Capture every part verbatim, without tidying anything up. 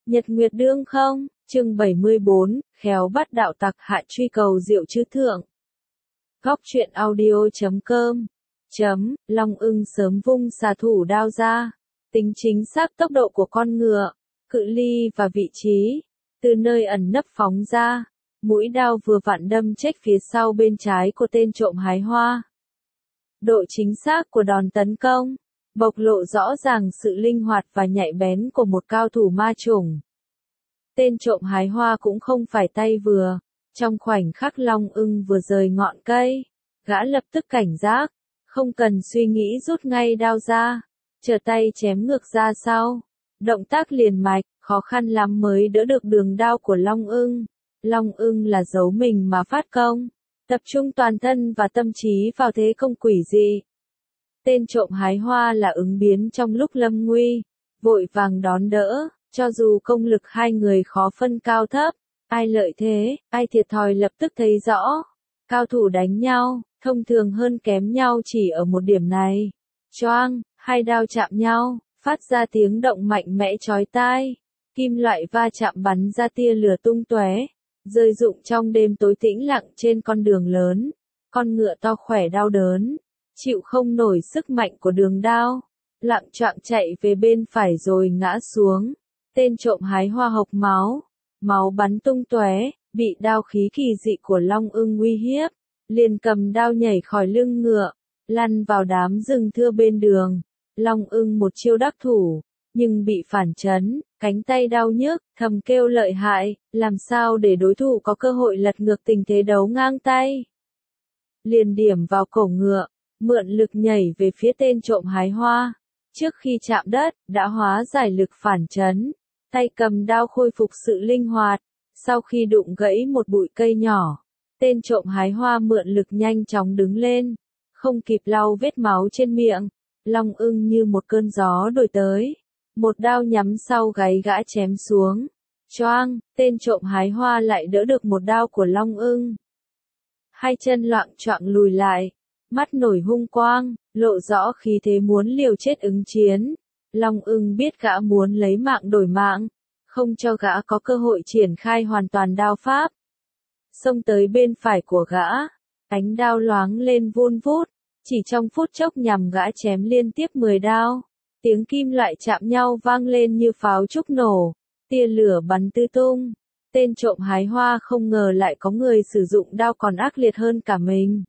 Nhật Nguyệt Đương không, chương bảy mươi bốn, khéo bắt đạo tặc hại truy cầu diệu chư thượng. Góc truyện audio chấm com chấm, Long ưng sớm vung xà thủ đao ra, tính chính xác tốc độ của con ngựa, cự ly và vị trí, từ nơi ẩn nấp phóng ra, mũi đao vừa vặn đâm chết phía sau bên trái của tên trộm hái hoa. Độ chính xác của đòn tấn công, bộc lộ rõ ràng sự linh hoạt và nhạy bén của một cao thủ ma chủng. Tên trộm hái hoa cũng không phải tay vừa, trong khoảnh khắc Long ưng vừa rời ngọn cây, gã lập tức cảnh giác, không cần suy nghĩ rút ngay đao ra, trở tay chém ngược ra sau. Động tác liền mạch, khó khăn lắm mới đỡ được đường đao của Long ưng. Long ưng là giấu mình mà phát công, tập trung toàn thân và tâm trí vào thế công quỷ dị. Tên trộm hái hoa là ứng biến trong lúc lâm nguy, vội vàng đón đỡ, cho dù công lực hai người khó phân cao thấp, ai lợi thế, ai thiệt thòi lập tức thấy rõ. Cao thủ đánh nhau, thông thường hơn kém nhau chỉ ở một điểm này. Choang, hai đao chạm nhau, phát ra tiếng động mạnh mẽ chói tai. Kim loại va chạm bắn ra tia lửa tung tóe, rơi rụng trong đêm tối tĩnh lặng trên con đường lớn. Con ngựa to khỏe đau đớn, chịu không nổi sức mạnh của đường đao, lặng choạng chạy về bên phải rồi ngã xuống. Tên trộm hái hoa hộc máu, máu bắn tung tóe, bị đao khí kỳ dị của Long ưng uy hiếp, liền cầm đao nhảy khỏi lưng ngựa, lăn vào đám rừng thưa bên đường. Long ưng một chiêu đắc thủ, nhưng bị phản chấn, cánh tay đau nhức, thầm kêu lợi hại, làm sao để đối thủ có cơ hội lật ngược tình thế đấu ngang tay. Liền điểm vào cổ ngựa, mượn lực nhảy về phía tên trộm hái hoa. Trước khi chạm đất, đã hóa giải lực phản chấn, tay cầm đao khôi phục sự linh hoạt. Sau khi đụng gãy một bụi cây nhỏ, tên trộm hái hoa mượn lực nhanh chóng đứng lên, không kịp lau vết máu trên miệng. Long ưng như một cơn gió đuổi tới, một đao nhắm sau gáy gã chém xuống. Choang, tên trộm hái hoa lại đỡ được một đao của Long ưng. Hai chân loạng choạng lùi lại, mắt nổi hung quang, lộ rõ khí thế muốn liều chết ứng chiến. Long ưng biết gã muốn lấy mạng đổi mạng, không cho gã có cơ hội triển khai hoàn toàn đao pháp. Xông tới bên phải của gã, ánh đao loáng lên vun vút, chỉ trong phút chốc nhằm gã chém liên tiếp mười đao. Tiếng kim loại chạm nhau vang lên như pháo trúc nổ, tia lửa bắn tứ tung. Tên trộm hái hoa không ngờ lại có người sử dụng đao còn ác liệt hơn cả mình.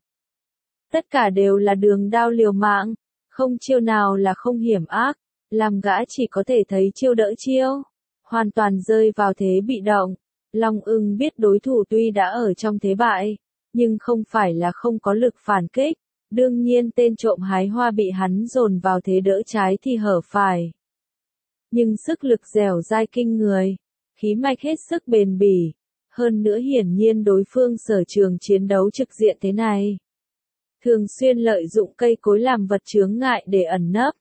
Tất cả đều là đường đao liều mạng, không chiêu nào là không hiểm ác, làm gã chỉ có thể thấy chiêu đỡ chiêu, hoàn toàn rơi vào thế bị động. Long ưng biết đối thủ tuy đã ở trong thế bại, nhưng không phải là không có lực phản kích. Đương nhiên tên trộm hái hoa bị hắn dồn vào thế đỡ trái thì hở phải. Nhưng sức lực dẻo dai kinh người, khí mạch hết sức bền bỉ. Hơn nữa hiển nhiên đối phương sở trường chiến đấu trực diện thế này, thường xuyên lợi dụng cây cối làm vật chướng ngại để ẩn nấp.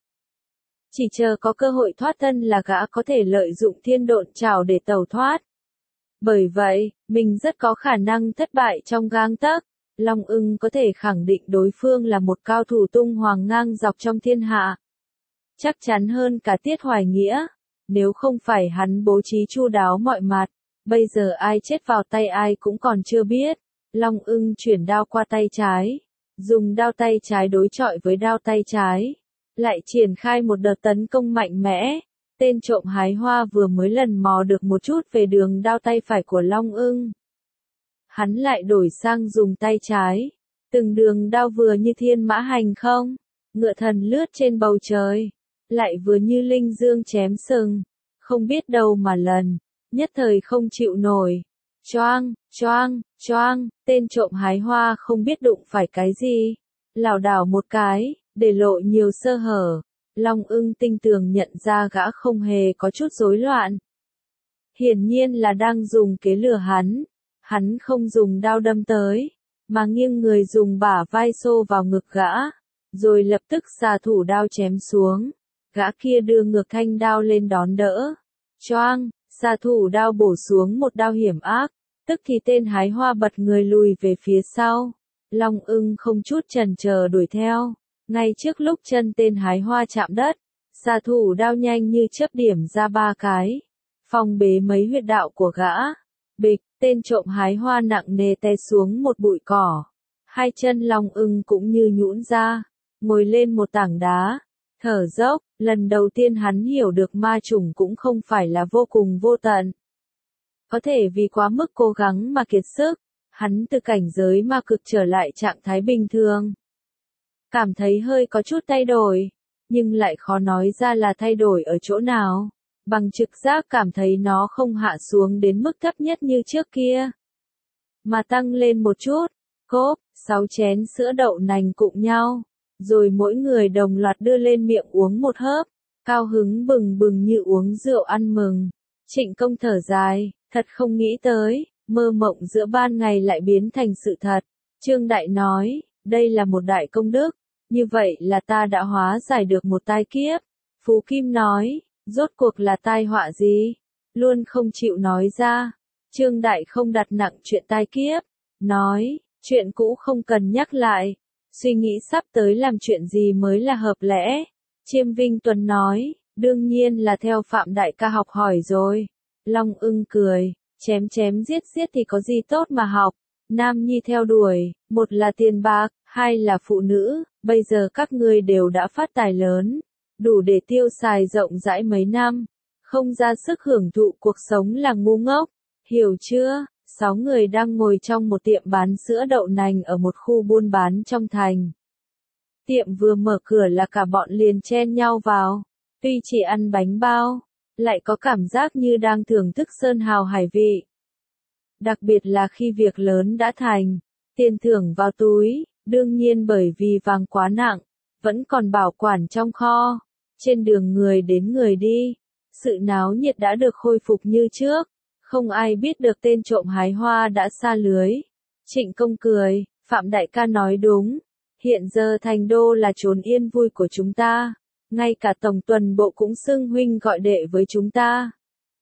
Chỉ chờ có cơ hội thoát thân là gã có thể lợi dụng thiên độn trảo để tẩu thoát. Bởi vậy, mình rất có khả năng thất bại trong gang tấc. Long ưng có thể khẳng định đối phương là một cao thủ tung hoàng ngang dọc trong thiên hạ. Chắc chắn hơn cả Tiết Hoài Nghĩa. Nếu không phải hắn bố trí chu đáo mọi mặt, bây giờ ai chết vào tay ai cũng còn chưa biết. Long ưng chuyển đao qua tay trái, dùng đao tay trái đối chọi với đao tay trái, lại triển khai một đợt tấn công mạnh mẽ. Tên trộm hái hoa vừa mới lần mò được một chút về đường đao tay phải của Long ưng, hắn lại đổi sang dùng tay trái. Từng đường đao vừa như thiên mã hành không, ngựa thần lướt trên bầu trời, lại vừa như linh dương chém sừng, không biết đâu mà lần, nhất thời không chịu nổi. Choang, choang, choang, tên trộm hái hoa không biết đụng phải cái gì, lảo đảo một cái, để lộ nhiều sơ hở. Long ưng tinh tường nhận ra gã không hề có chút rối loạn. Hiển nhiên là đang dùng kế lừa hắn. Hắn không dùng đao đâm tới, mà nghiêng người dùng bả vai xô vào ngực gã, rồi lập tức xà thủ đao chém xuống. Gã kia đưa ngược thanh đao lên đón đỡ. Choang, xà thủ đao bổ xuống một đao hiểm ác, tức thì tên hái hoa bật người lùi về phía sau. Long ưng không chút chần chờ đuổi theo, ngay trước lúc chân tên hái hoa chạm đất, xà thủ đao nhanh như chớp điểm ra ba cái. phong bế mấy huyệt đạo của gã. Bịch, tên trộm hái hoa nặng nề té xuống một bụi cỏ. Hai chân Long Ưng cũng như nhũn ra, ngồi lên một tảng đá, thở dốc, lần đầu tiên hắn hiểu được ma chủng cũng không phải là vô cùng vô tận. Có thể vì quá mức cố gắng mà kiệt sức, hắn từ cảnh giới ma cực trở lại trạng thái bình thường. Cảm thấy hơi có chút thay đổi, nhưng lại khó nói ra là thay đổi ở chỗ nào. Bằng trực giác cảm thấy nó không hạ xuống đến mức thấp nhất như trước kia, mà tăng lên một chút. Cốp, sáu chén sữa đậu nành cụng nhau, rồi mỗi người đồng loạt đưa lên miệng uống một hớp, cao hứng bừng bừng như uống rượu ăn mừng. Trịnh Công thở dài, thật không nghĩ tới, mơ mộng giữa ban ngày lại biến thành sự thật. Trương Đại nói, đây là một đại công đức, như vậy là ta đã hóa giải được một tai kiếp. Phú Kim nói, rốt cuộc là tai họa gì? Luôn không chịu nói ra. Trương Đại không đặt nặng chuyện tai kiếp, nói, chuyện cũ không cần nhắc lại, suy nghĩ sắp tới làm chuyện gì mới là hợp lẽ. Chiêm Vinh Tuấn nói, đương nhiên là theo Phạm Đại ca học hỏi rồi. Long Ưng cười, chém chém giết giết thì có gì tốt mà học. Nam nhi theo đuổi, một là tiền bạc, hai là phụ nữ, bây giờ các ngươi đều đã phát tài lớn, đủ để tiêu xài rộng rãi mấy năm, không ra sức hưởng thụ cuộc sống là ngu ngốc, hiểu chưa? Sáu người đang ngồi trong một tiệm bán sữa đậu nành ở một khu buôn bán trong thành. Tiệm vừa mở cửa là cả bọn liền chen nhau vào, tuy chỉ ăn bánh bao, lại có cảm giác như đang thưởng thức sơn hào hải vị. Đặc biệt là khi việc lớn đã thành, tiền thưởng vào túi, đương nhiên bởi vì vàng quá nặng, vẫn còn bảo quản trong kho. Trên đường người đến người đi, sự náo nhiệt đã được khôi phục như trước, không ai biết được tên trộm hái hoa đã sa lưới. Trịnh Công cười, Phạm Đại ca nói đúng, hiện giờ thành đô là chốn yên vui của chúng ta, ngay cả tổng tuần bộ cũng xưng huynh gọi đệ với chúng ta.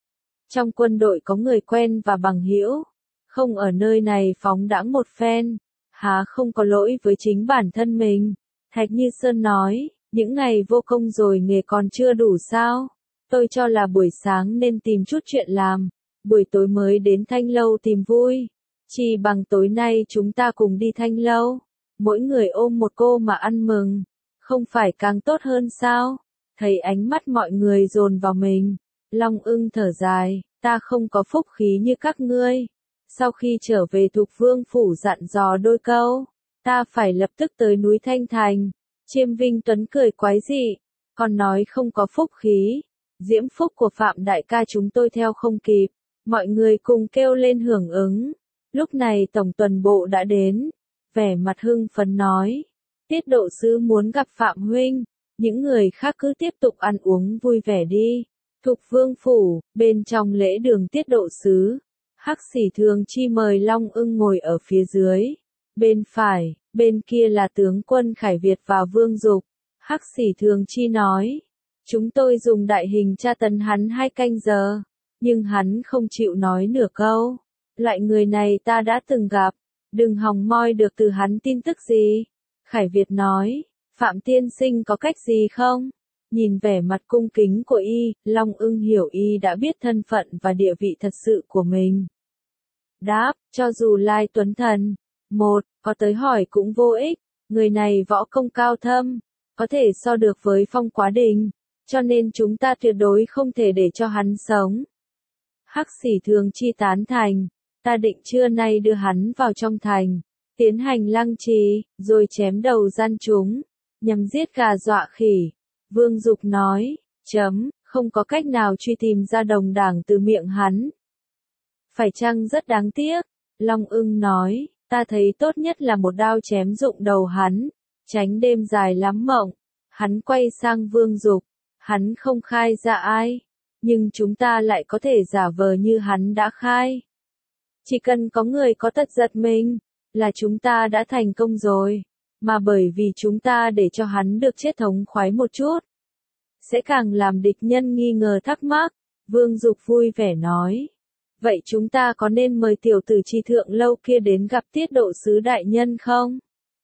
Trong quân đội có người quen và bằng hữu, không ở nơi này phóng đãng một phen, há không có lỗi với chính bản thân mình. Thạch Như Sơn nói, những ngày vô công rồi nghề còn chưa đủ sao, tôi cho là buổi sáng nên tìm chút chuyện làm, buổi tối mới đến Thanh Lâu tìm vui, chỉ bằng tối nay chúng ta cùng đi Thanh Lâu, mỗi người ôm một cô mà ăn mừng, không phải càng tốt hơn sao? Thấy ánh mắt mọi người dồn vào mình, Long Ưng thở dài, ta không có phúc khí như các ngươi. Sau khi trở về Thục Vương phủ dặn dò đôi câu, ta phải lập tức tới núi Thanh Thành. Chiêm Vinh Tuấn cười quái dị, còn nói không có phúc khí, diễm phúc của Phạm Đại ca chúng tôi theo không kịp. Mọi người cùng kêu lên hưởng ứng. Lúc này tổng tuần bộ đã đến, vẻ mặt hưng phấn nói, Tiết độ sứ muốn gặp Phạm huynh, những người khác cứ tiếp tục ăn uống vui vẻ đi. Thục Vương phủ, bên trong lễ đường Tiết độ sứ, Hắc Xỉ Thường Chi mời Long Ưng ngồi ở phía dưới, bên phải, bên kia là tướng quân Khải Việt và Vương Dục. Hắc Xỉ Thường Chi nói, chúng tôi dùng đại hình tra tấn hắn hai canh giờ, nhưng hắn không chịu nói nửa câu. Loại người này ta đã từng gặp, đừng hòng moi được từ hắn tin tức gì. Khải Việt nói, Phạm tiên sinh có cách gì không? Nhìn vẻ mặt cung kính của y, Long Ưng hiểu y đã biết thân phận và địa vị thật sự của mình. Đáp, cho dù Lai Tuấn Thần, một, có tới hỏi cũng vô ích, người này võ công cao thâm, có thể so được với Phong Quá Đình, cho nên chúng ta tuyệt đối không thể để cho hắn sống. Hắc Xỉ Thường Chi tán thành, ta định trưa nay đưa hắn vào trong thành, tiến hành lăng trì, rồi chém đầu gian chúng, nhằm giết gà dọa khỉ. Vương Dục nói, chấm, không có cách nào truy tìm ra đồng đảng từ miệng hắn. Phải chăng rất đáng tiếc? Long Ưng nói, ta thấy tốt nhất là một đao chém rụng đầu hắn, tránh đêm dài lắm mộng. Hắn quay sang Vương Dục, hắn không khai ra ai, nhưng chúng ta lại có thể giả vờ như hắn đã khai. Chỉ cần có người có tật giật mình, là chúng ta đã thành công rồi, mà bởi vì chúng ta để cho hắn được chết thống khoái một chút, sẽ càng làm địch nhân nghi ngờ thắc mắc. Vương Dục vui vẻ nói, vậy chúng ta có nên mời tiểu tử Tri Thượng Lâu kia đến gặp Tiết độ sứ đại nhân không?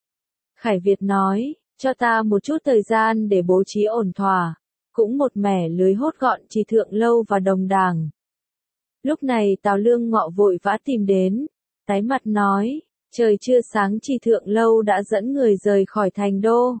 Khải Việt nói, cho ta một chút thời gian để bố trí ổn thỏa, cũng một mẻ lưới hốt gọn Tri Thượng Lâu và đồng đảng, Lúc này Tào Lương Ngọ vội vã tìm đến, tái mặt nói, trời chưa sáng Tri Thượng Lâu đã dẫn người rời khỏi thành đô.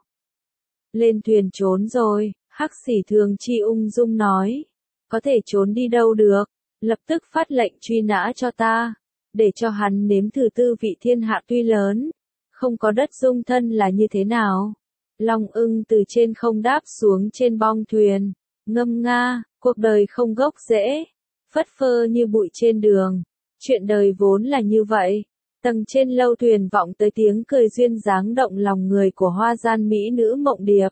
Lên thuyền trốn rồi, Hắc Xỉ Thường Chi ung dung nói, có thể trốn đi đâu được, lập tức phát lệnh truy nã cho ta, để cho hắn nếm thử tư vị thiên hạ tuy lớn, không có đất dung thân là như thế nào. Long Ưng từ trên không đáp xuống trên bong thuyền, ngâm nga, cuộc đời không gốc rễ, phất phơ như bụi trên đường, chuyện đời vốn là như vậy. Tầng trên lâu thuyền vọng tới tiếng cười duyên dáng động lòng người của hoa gian mỹ nữ Mộng Điệp.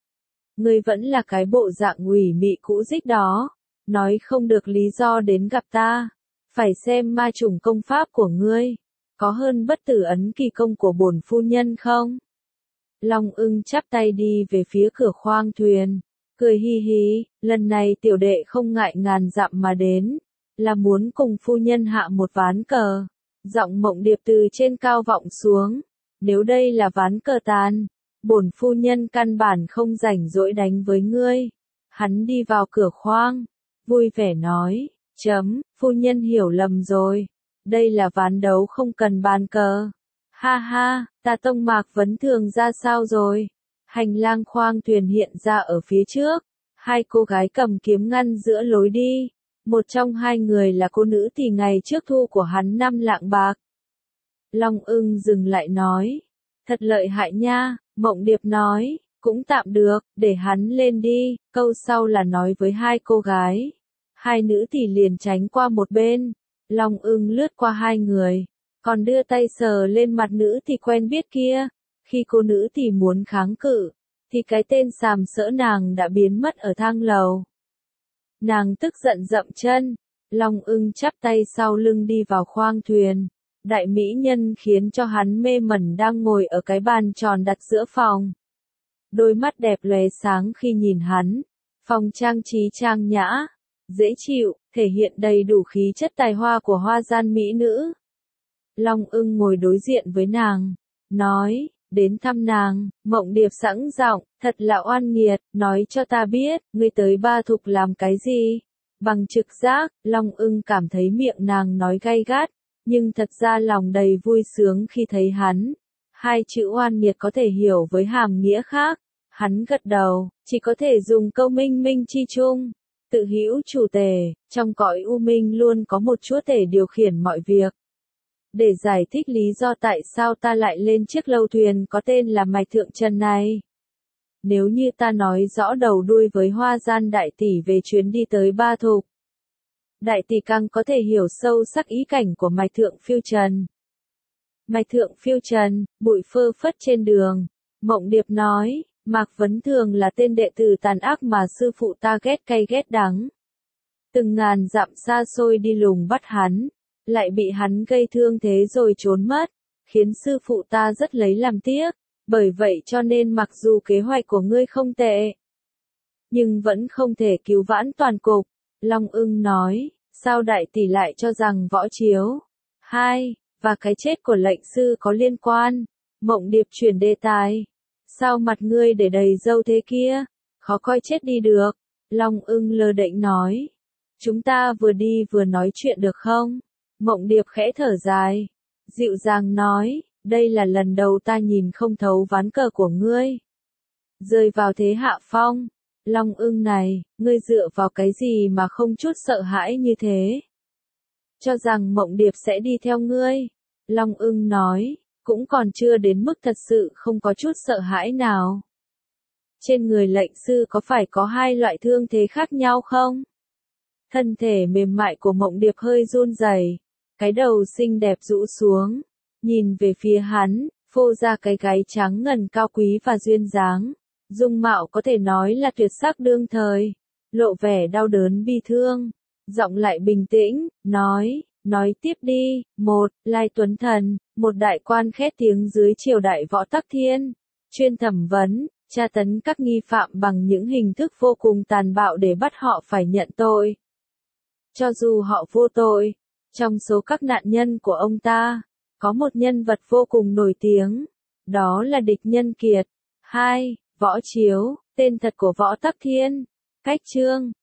Ngươi vẫn là cái bộ dạng ủy mị cũ dích đó, nói không được lý do đến gặp ta, phải xem ma trùng công pháp của ngươi, có hơn bất tử ấn kỳ công của bổn phu nhân không? Long Ưng chắp tay đi về phía cửa khoang thuyền, cười hi hi, lần này tiểu đệ không ngại ngàn dặm mà đến, là muốn cùng phu nhân hạ một ván cờ. Giọng Mộng Điệp từ trên cao vọng xuống, nếu đây là ván cờ tàn, bổn phu nhân căn bản không rảnh rỗi đánh với ngươi. Hắn đi vào cửa khoang, vui vẻ nói, chấm, phu nhân hiểu lầm rồi, đây là ván đấu không cần bàn cờ. Ha ha, ta Tông Mạc Vấn Thường ra sao rồi? Hành lang khoang thuyền hiện ra ở phía trước, hai cô gái cầm kiếm ngăn giữa lối đi. Một trong hai người là cô nữ thì ngày trước thu của hắn năm lạng bạc. Long Ưng dừng lại nói, thật lợi hại nha. Mộng Điệp nói, cũng tạm được, để hắn lên đi. Câu sau là nói với hai cô gái. Hai nữ thì liền tránh qua một bên. Long Ưng lướt qua hai người, còn đưa tay sờ lên mặt nữ thì quen biết kia. Khi cô nữ thì muốn kháng cự, thì cái tên sàm sỡ nàng đã biến mất ở thang lầu. Nàng tức giận dậm chân, Long Ưng chắp tay sau lưng đi vào khoang thuyền. Đại mỹ nhân khiến cho hắn mê mẩn đang ngồi ở cái bàn tròn đặt giữa phòng. Đôi mắt đẹp lóe sáng khi nhìn hắn, phòng trang trí trang nhã, dễ chịu, thể hiện đầy đủ khí chất tài hoa của hoa gian mỹ nữ. Long Ưng ngồi đối diện với nàng, nói, đến thăm nàng. Mộng Điệp sẵn giọng, thật là oan nghiệt, nói cho ta biết, ngươi tới Ba Thục làm cái gì? Bằng trực giác, Long Ưng cảm thấy miệng nàng nói gay gắt, nhưng thật ra lòng đầy vui sướng khi thấy hắn. Hai chữ oan nghiệt có thể hiểu với hàm nghĩa khác. Hắn gật đầu, chỉ có thể dùng câu minh minh chi chung. Tự hữu chủ tể, trong cõi u minh luôn có một chúa tể điều khiển mọi việc. Để giải thích lý do tại sao ta lại lên chiếc lâu thuyền có tên là Mạch Thượng Trần này. Nếu như ta nói rõ đầu đuôi với hoa gian đại tỷ về chuyến đi tới Ba Thục, đại tỷ càng có thể hiểu sâu sắc ý cảnh của Mạch Thượng Phiêu Trần. Mạch Thượng Phiêu Trần, bụi phơ phất trên đường. Mộng Điệp nói, Mạc Vấn Thường là tên đệ tử tàn ác mà sư phụ ta ghét cay ghét đắng. Từng ngàn dặm xa xôi đi lùng bắt hắn, lại bị hắn gây thương thế rồi trốn mất, khiến sư phụ ta rất lấy làm tiếc, bởi vậy cho nên mặc dù kế hoạch của ngươi không tệ, nhưng vẫn không thể cứu vãn toàn cục. Long Ưng nói, sao đại tỷ lại cho rằng Võ Chiếu hai và cái chết của lệnh sư có liên quan? Mộng Điệp chuyển đề tài, sao mặt ngươi để đầy râu thế kia, khó coi chết đi được. Long Ưng lơ đễnh nói, chúng ta vừa đi vừa nói chuyện được không? Mộng Điệp khẽ thở dài, dịu dàng nói, đây là lần đầu ta nhìn không thấu ván cờ của ngươi. Rơi vào thế hạ phong. Long Ưng này, ngươi dựa vào cái gì mà không chút sợ hãi như thế? Cho rằng Mộng Điệp sẽ đi theo ngươi. Long Ưng nói, cũng còn chưa đến mức thật sự không có chút sợ hãi nào. Trên người lệnh sư có phải có hai loại thương thế khác nhau không? Thân thể mềm mại của Mộng Điệp hơi run rẩy, cái đầu xinh đẹp rũ xuống, nhìn về phía hắn, phô ra cái gáy trắng ngần cao quý và duyên dáng. Dung mạo có thể nói là tuyệt sắc đương thời, lộ vẻ đau đớn bi thương, giọng lại bình tĩnh, nói, nói tiếp đi. Một, Lai Tuấn Thần, một đại quan khét tiếng dưới triều đại Võ Tắc Thiên, chuyên thẩm vấn, tra tấn các nghi phạm bằng những hình thức vô cùng tàn bạo để bắt họ phải nhận tội. Cho dù họ vô tội, trong số các nạn nhân của ông ta, có một nhân vật vô cùng nổi tiếng, đó là Địch Nhân Kiệt. Hai, Võ Chiếu, tên thật của Võ Tắc Thiên, cách chương.